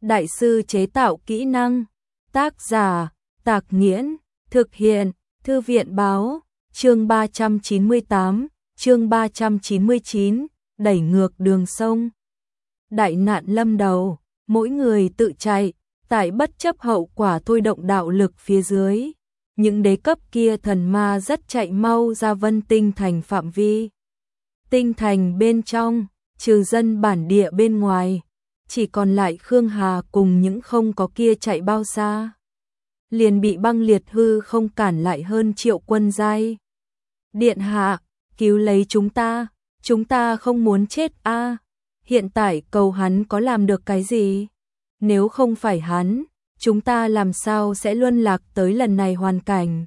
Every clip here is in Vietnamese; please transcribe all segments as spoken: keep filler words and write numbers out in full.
đại sư chế tạo kỹ năng. Tác giả, Tạc Nghiễn, thực hiện, Thư viện báo, chương ba trăm chín mươi tám, chương ba trăm chín mươi chín, đẩy ngược đường sông. Đại nạn lâm đầu, mỗi người tự chạy, tại bất chấp hậu quả thôi động đạo lực phía dưới. Những đế cấp kia thần ma rất chạy mau ra Vân Tinh Thành phạm vi. Tinh Thành bên trong, trừ dân bản địa bên ngoài, chỉ còn lại Khương Hà cùng những không có kia chạy bao xa. Liền bị băng liệt hư không cản lại hơn triệu quân giai. Điện hạ, cứu lấy chúng ta, chúng ta không muốn chết a. Hiện tại cầu hắn có làm được cái gì? Nếu không phải hắn, chúng ta làm sao sẽ luân lạc tới lần này hoàn cảnh?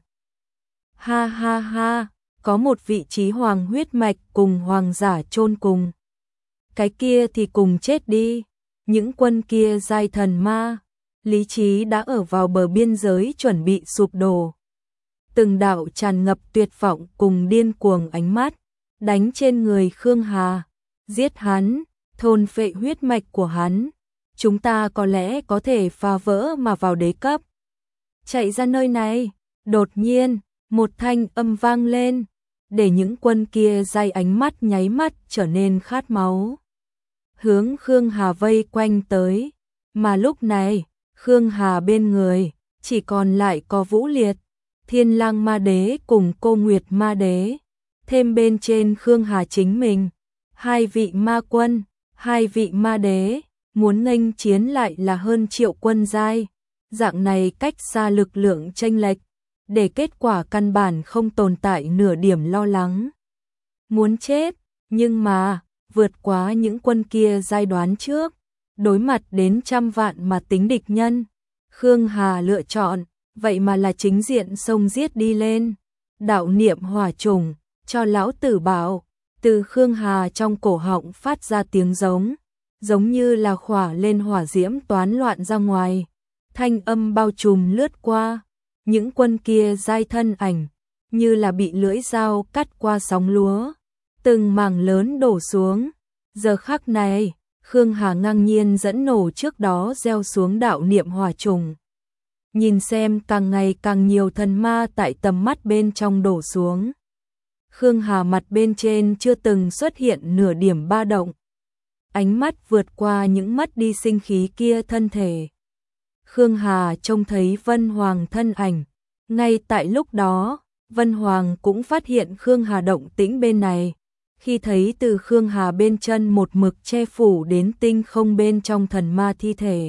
Ha ha ha, có một vị trí hoàng huyết mạch cùng hoàng giả chôn cùng. Cái kia thì cùng chết đi. Những quân kia giai thần ma, lý trí đã ở vào bờ biên giới chuẩn bị sụp đổ. Từng đạo tràn ngập tuyệt vọng cùng điên cuồng ánh mắt, đánh trên người Khương Hà, giết hắn, thôn phệ huyết mạch của hắn. Chúng ta có lẽ có thể phá vỡ mà vào đế cấp. Chạy ra nơi này, đột nhiên, một thanh âm vang lên, để những quân kia giai ánh mắt nháy mắt trở nên khát máu. Hướng Khương Hà vây quanh tới, mà lúc này, Khương Hà bên người, chỉ còn lại có Vũ Liệt, Thiên Lang Ma Đế cùng Cô Nguyệt Ma Đế, thêm bên trên Khương Hà chính mình, hai vị ma quân, hai vị ma đế, muốn nghênh chiến lại là hơn triệu quân giai, dạng này cách xa lực lượng chênh lệch, để kết quả căn bản không tồn tại nửa điểm lo lắng. Muốn chết, nhưng mà, vượt quá những quân kia giai đoán trước, đối mặt đến trăm vạn mà tính địch nhân, Khương Hà lựa chọn, vậy mà là chính diện xông giết đi lên. Đạo niệm hỏa trùng, cho lão tử bảo, từ Khương Hà trong cổ họng phát ra tiếng giống, giống như là khỏa lên hỏa diễm toán loạn ra ngoài. Thanh âm bao trùm lướt qua, những quân kia giai thân ảnh, như là bị lưỡi dao cắt qua sóng lúa, từng mảng lớn đổ xuống. Giờ khắc này, Khương Hà ngang nhiên dẫn nổ trước đó gieo xuống đạo niệm hỏa trùng. Nhìn xem càng ngày càng nhiều thần ma tại tầm mắt bên trong đổ xuống. Khương Hà mặt bên trên chưa từng xuất hiện nửa điểm ba động. Ánh mắt vượt qua những mất đi sinh khí kia thân thể. Khương Hà trông thấy Vân Hoàng thân ảnh. Ngay tại lúc đó, Vân Hoàng cũng phát hiện Khương Hà động tĩnh bên này. Khi thấy từ Khương Hà bên chân một mực che phủ đến tinh không bên trong thần ma thi thể.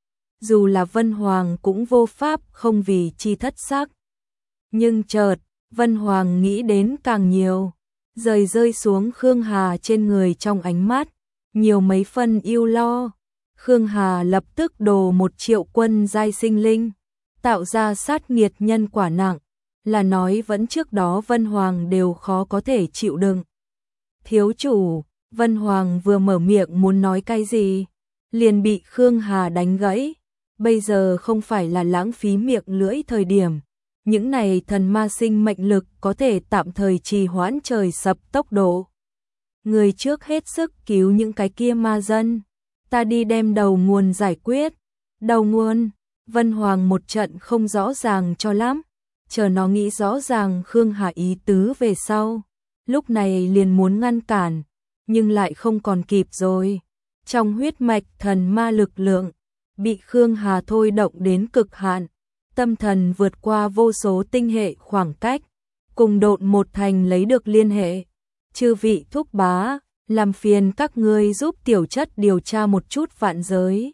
Dù là Vân Hoàng cũng vô pháp không vì chi thất sắc. Nhưng chợt, Vân Hoàng nghĩ đến càng nhiều, rời rơi xuống Khương Hà trên người trong ánh mắt, nhiều mấy phân yêu lo. Khương Hà lập tức đồ một triệu quân giai sinh linh, tạo ra sát nghiệt nhân quả nặng, là nói vẫn trước đó Vân Hoàng đều khó có thể chịu đựng. Thiếu chủ, Vân Hoàng vừa mở miệng muốn nói cái gì, liền bị Khương Hà đánh gãy. Bây giờ không phải là lãng phí miệng lưỡi thời điểm. Những này thần ma sinh mệnh lực có thể tạm thời trì hoãn trời sập tốc độ. Người trước hết sức cứu những cái kia ma dân. Ta đi đem đầu nguồn giải quyết. Đầu nguồn, Vân Hoàng một trận không rõ ràng cho lắm. Chờ nó nghĩ rõ ràng Khương Hà ý tứ về sau. Lúc này liền muốn ngăn cản, nhưng lại không còn kịp rồi. Trong huyết mạch thần ma lực lượng, bị Khương Hà thôi động đến cực hạn. Tâm thần vượt qua vô số tinh hệ khoảng cách, cùng độn một thành lấy được liên hệ. Chư vị thúc bá, làm phiền các ngươi giúp tiểu chất điều tra một chút vạn giới.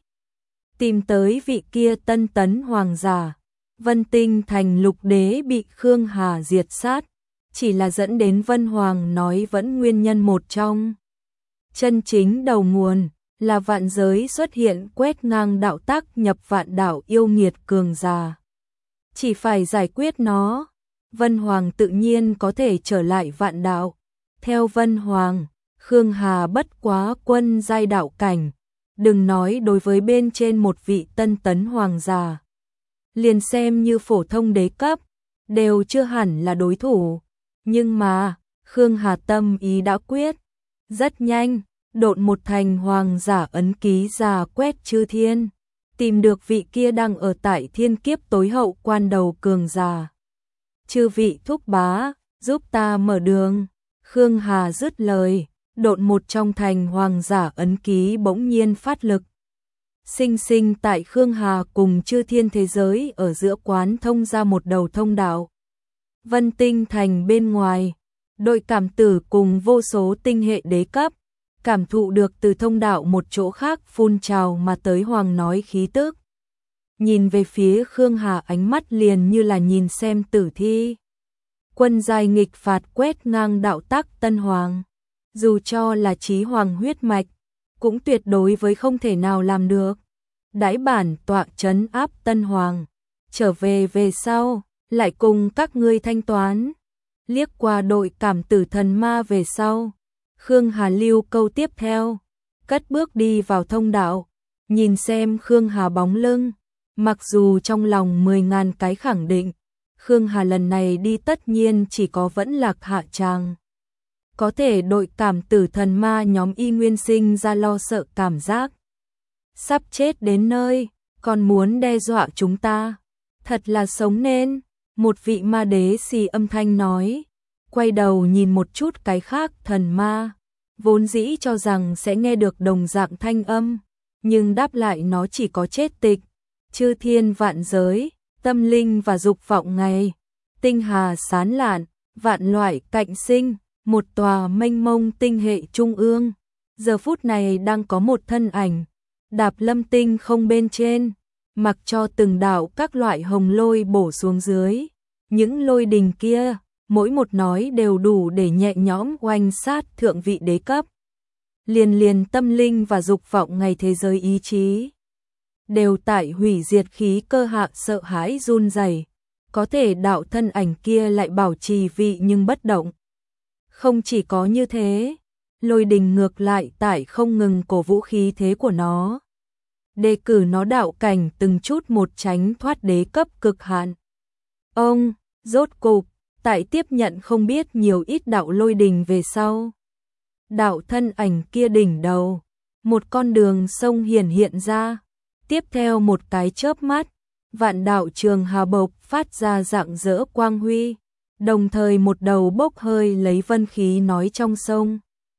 Tìm tới vị kia tân tấn hoàng giả. Vân Tinh Thành lục đế bị Khương Hà diệt sát, chỉ là dẫn đến Vân Hoàng nói vẫn nguyên nhân một trong. Chân chính đầu nguồn là vạn giới xuất hiện quét ngang đạo tắc nhập vạn đạo yêu nghiệt cường giả. Chỉ phải giải quyết nó, Vân Hoàng tự nhiên có thể trở lại vạn đạo. Theo Vân Hoàng, Khương Hà bất quá quân giai đạo cảnh, đừng nói đối với bên trên một vị tân tấn hoàng giả. Liền xem như phổ thông đế cấp, đều chưa hẳn là đối thủ. Nhưng mà, Khương Hà tâm ý đã quyết. Rất nhanh, độn một thành hoàng giả ấn ký giả quét chư thiên. tìm được vị kia đang ở tại thiên kiếp tối hậu quan đầu cường giả. Chư vị thúc bá, giúp ta mở đường. Khương Hà dứt lời, độn một trong thành hoàng giả ấn ký bỗng nhiên phát lực. Sinh sinh tại Khương Hà cùng chư thiên thế giới ở giữa quán thông ra một đầu thông đạo. Vân Tinh thành bên ngoài, đội cảm tử cùng vô số tinh hệ đế cấp, cảm thụ được từ thông đạo một chỗ khác phun trào mà tới hoàng nói khí tức. Nhìn về phía Khương Hà ánh mắt liền như là nhìn xem tử thi. Quân giai nghịch phạt quét ngang đạo tắc Tân Hoàng. Dù cho là chí hoàng huyết mạch, cũng tuyệt đối với không thể nào làm được. Đãi bản tọa trấn áp Tân Hoàng, trở về về sau, lại cùng các ngươi thanh toán. Liếc qua đội cảm tử thần ma về sau, Khương Hà lưu câu tiếp theo, cất bước đi vào thông đạo, nhìn xem Khương Hà bóng lưng, mặc dù trong lòng mười ngàn cái khẳng định, Khương Hà lần này đi tất nhiên chỉ có vẫn lạc hạ tràng. Có thể đội cảm tử thần ma nhóm y nguyên sinh ra lo sợ cảm giác. Sắp chết đến nơi, còn muốn đe dọa chúng ta. Thật là sống nên, một vị ma đế xì âm thanh nói, quay đầu nhìn một chút cái khác thần ma, vốn dĩ cho rằng sẽ nghe được đồng dạng thanh âm, nhưng đáp lại nó chỉ có chết tịch, chư thiên vạn giới, tâm linh và dục vọng ngày, tinh hà sán lạn, vạn loại cạnh sinh, một tòa mênh mông tinh hệ trung ương, giờ phút này đang có một thân ảnh, đạp lâm tinh không bên trên, mặc cho từng đạo các loại hồng lôi bổ xuống dưới, những lôi đình kia, mỗi một nói đều đủ để nhẹ nhõm oanh sát thượng vị đế cấp. Liền liền tâm linh và dục vọng ngày thế giới ý chí, đều tại hủy diệt khí cơ hạ sợ hãi run rẩy, có thể đạo thân ảnh kia lại bảo trì vị nhưng bất động. Không chỉ có như thế, lôi đình ngược lại tại không ngừng cổ vũ khí thế của nó. Đề cử nó đạo cảnh từng chút một tránh thoát đế cấp cực hạn. Ông, rốt cục, tại tiếp nhận không biết nhiều ít đạo lôi đình về sau. Đạo thân ảnh kia đỉnh đầu, một con đường sông hiển hiện ra, tiếp theo một cái chớp mắt, vạn đạo trường hà bộc phát ra rạng rỡ quang huy, đồng thời một đầu bốc hơi lấy vân khí nói trong sông.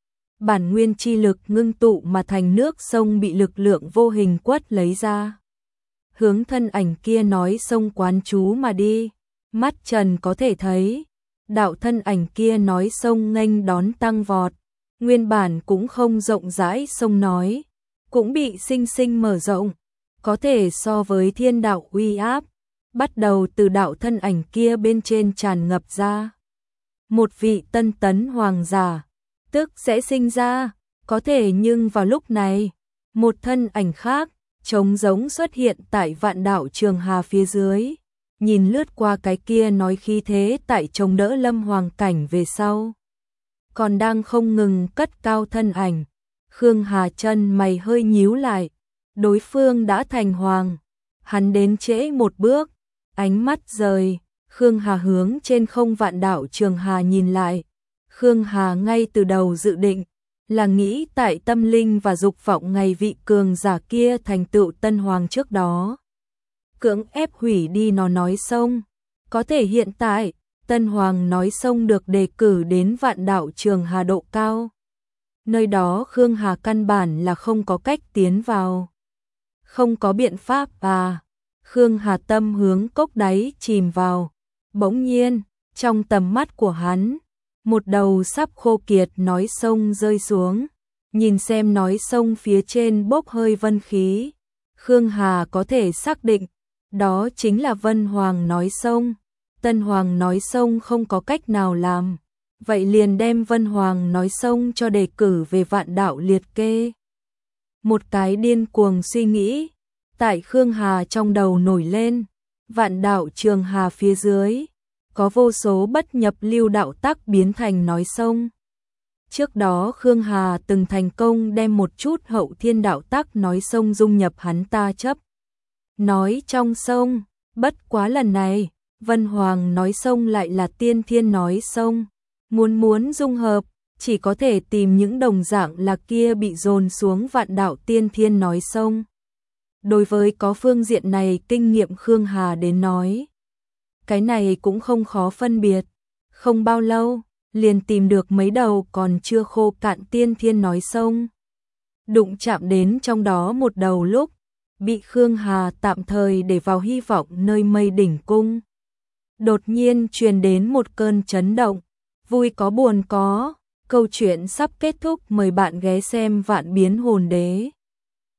Bản nguyên chi lực ngưng tụ mà thành nước sông bị lực lượng vô hình quất lấy ra. Hướng thân ảnh kia nói sông quán chú mà đi, mắt trần có thể thấy, đạo thân ảnh kia nói sông nghênh đón tăng vọt, nguyên bản cũng không rộng rãi sông nói, cũng bị sinh sinh mở rộng, có thể so với thiên đạo uy áp, bắt đầu từ đạo thân ảnh kia bên trên tràn ngập ra. Một vị tân tấn hoàng giả, tức sẽ sinh ra, có thể nhưng vào lúc này, một thân ảnh khác, trống giống xuất hiện tại vạn đạo trường hà phía dưới, nhìn lướt qua cái kia nói khí thế tại chống đỡ lâm hoàng cảnh về sau. Còn đang không ngừng cất cao thân ảnh, Khương Hà chân mày hơi nhíu lại, đối phương đã thành hoàng, hắn đến trễ một bước, ánh mắt rời, Khương Hà hướng trên không vạn đạo trường hà nhìn lại. Khương Hà ngay từ đầu dự định là nghĩ tại tâm linh và dục vọng ngày vị cường giả kia thành tựu tân hoàng trước đó, cưỡng ép hủy đi nó nói sông. Có thể hiện tại, tân hoàng nói sông được đề cử đến vạn đạo trường hà độ cao. Nơi đó Khương Hà căn bản là không có cách tiến vào. Không có biện pháp à. Khương Hà tâm hướng cốc đáy chìm vào. Bỗng nhiên, trong tầm mắt của hắn, một đầu sắp khô kiệt nói sông rơi xuống. Nhìn xem nói sông phía trên bốc hơi vân khí. Khương Hà có thể xác định, đó chính là Vân Hoàng nói sông. Tân Hoàng nói sông không có cách nào làm. Vậy liền đem Vân Hoàng nói sông cho đề cử về vạn đạo liệt kê. Một cái điên cuồng suy nghĩ tại Khương Hà trong đầu nổi lên. Vạn đạo trường hà phía dưới có vô số bất nhập lưu đạo tắc biến thành nói sông. Trước đó Khương Hà từng thành công đem một chút hậu thiên đạo tắc nói sông dung nhập hắn ta chấp nói trong sông. Bất quá lần này, Vân Hoàng nói sông lại là tiên thiên nói sông. Muốn muốn dung hợp, chỉ có thể tìm những đồng dạng là kia bị dồn xuống vạn đạo tiên thiên nói sông. Đối với có phương diện này kinh nghiệm Khương Hà đến nói, cái này cũng không khó phân biệt. Không bao lâu, liền tìm được mấy đầu còn chưa khô cạn tiên thiên nói sông. Đụng chạm đến trong đó một đầu lúc, bị Khương Hà tạm thời để vào hy vọng nơi mây đỉnh cung. Đột nhiên truyền đến một cơn chấn động, vui có buồn có, câu chuyện sắp kết thúc, mời bạn ghé xem Vạn Biến Hồn Đế.